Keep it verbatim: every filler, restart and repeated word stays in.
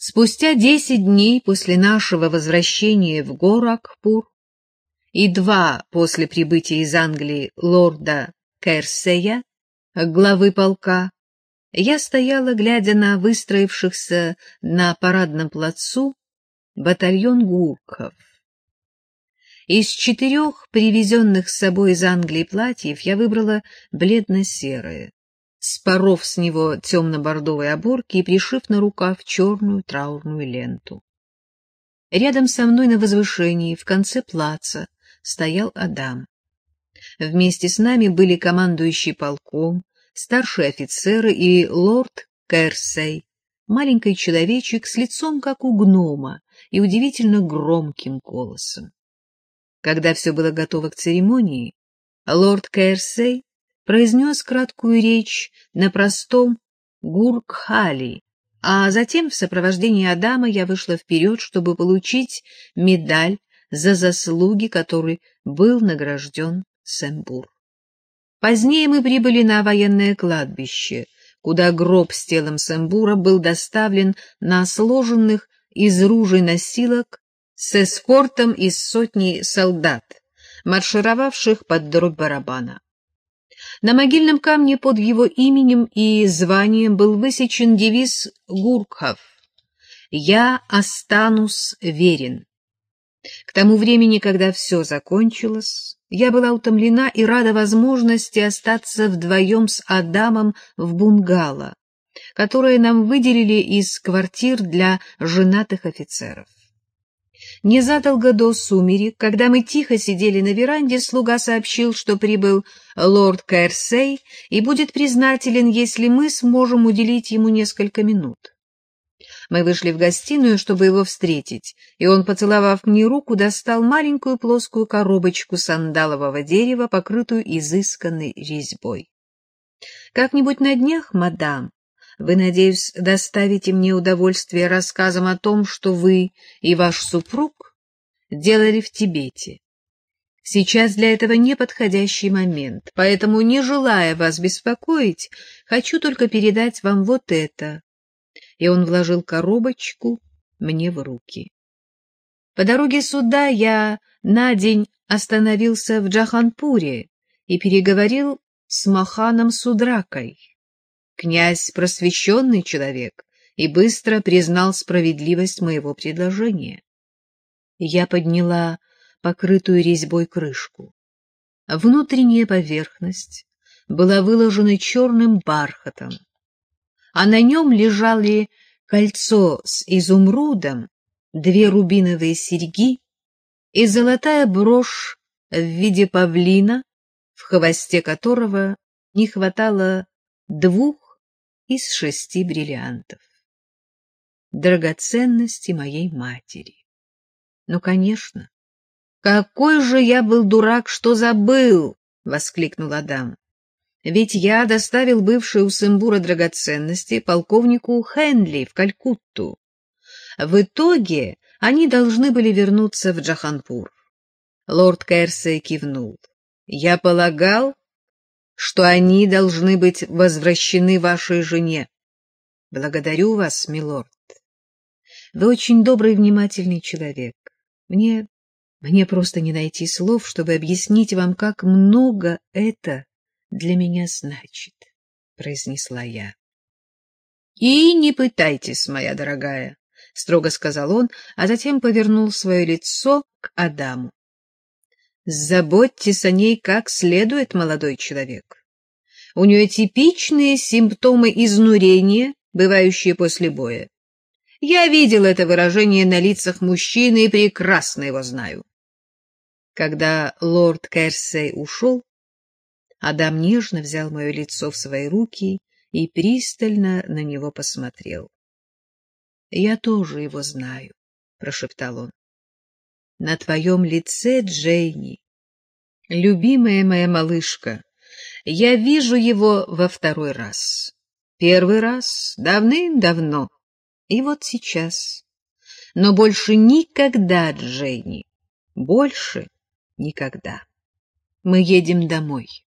Спустя десять дней после нашего возвращения в Горакхпур и два после прибытия из Англии лорда Керсея, главы полка, я стояла, глядя на выстроившихся на парадном плацу батальон гуркхов. Из четырех привезенных с собой из Англии платьев я выбрала бледно-серое, споров с него темно-бордовые оборки и пришив на рукав черную траурную ленту. Рядом со мной на возвышении в конце плаца стоял Адам. Вместе с нами были командующий полком, старшие офицеры и лорд Керсей, маленький человечек с лицом, как у гнома, и удивительно громким голосом. Когда все было готово к церемонии, лорд Керсей произнес краткую речь на простом гуркхали, а затем в сопровождении Адама я вышла вперед, чтобы получить медаль за заслуги, которой был награжден Сембур. Позднее мы прибыли на военное кладбище, куда гроб с телом Сембура был доставлен на сложенных из ружей носилок с эскортом из сотни солдат, маршировавших под дробь барабана. На могильном камне под его именем и званием был высечен девиз гуркхов «Я останусь верен». К тому времени, когда все закончилось, я была утомлена и рада возможности остаться вдвоем с Адамом в бунгало, которое нам выделили из квартир для женатых офицеров. Незадолго до сумерек, когда мы тихо сидели на веранде, слуга сообщил, что прибыл лорд Керсей и будет признателен, если мы сможем уделить ему несколько минут. Мы вышли в гостиную, чтобы его встретить, и он, поцеловав мне руку, достал маленькую плоскую коробочку сандалового дерева, покрытую изысканной резьбой. «Как-нибудь на днях, мадам, вы, надеюсь, доставите мне удовольствие рассказом о том, что вы и ваш супруг делали в Тибете. Сейчас для этого неподходящий момент, поэтому, не желая вас беспокоить, хочу только передать вам вот это». И он вложил коробочку мне в руки. По дороге сюда я на день остановился в Джаханпуре и переговорил с Маханом Судракой. Князь просвещенный человек и быстро признал справедливость моего предложения. Я подняла покрытую резьбой крышку. Внутренняя поверхность была выложена черным бархатом, а на нем лежали кольцо с изумрудом, две рубиновые серьги и золотая брошь в виде павлина, в хвосте которого не хватало двух из шести бриллиантов. Драгоценности моей матери. Ну, конечно. Какой же я был дурак, что забыл! — воскликнул Адам. Ведь я доставил бывшие у Сембура драгоценности полковнику Хенли в Калькутту. В итоге они должны были вернуться в Джаханпур. Лорд Керсей кивнул. Я полагал, что они должны быть возвращены вашей жене. Благодарю вас, милорд. Вы очень добрый и внимательный человек. Мне, мне просто не найти слов, чтобы объяснить вам, как много это для меня значит, — произнесла я. — И не пытайтесь, моя дорогая, — строго сказал он, а затем повернул свое лицо к Адаму. — Заботьтесь о ней как следует, молодой человек. У нее типичные симптомы изнурения, бывающие после боя. Я видел это выражение на лицах мужчин и прекрасно его знаю. Когда лорд Керсей ушел, Адам нежно взял мое лицо в свои руки и пристально на него посмотрел. — Я тоже его знаю, — прошептал он. — На твоем лице, Джейни, любимая моя малышка, я вижу его во второй раз. Первый раз давным-давно, и вот сейчас. Но больше никогда, Джейни, больше никогда. Мы едем домой.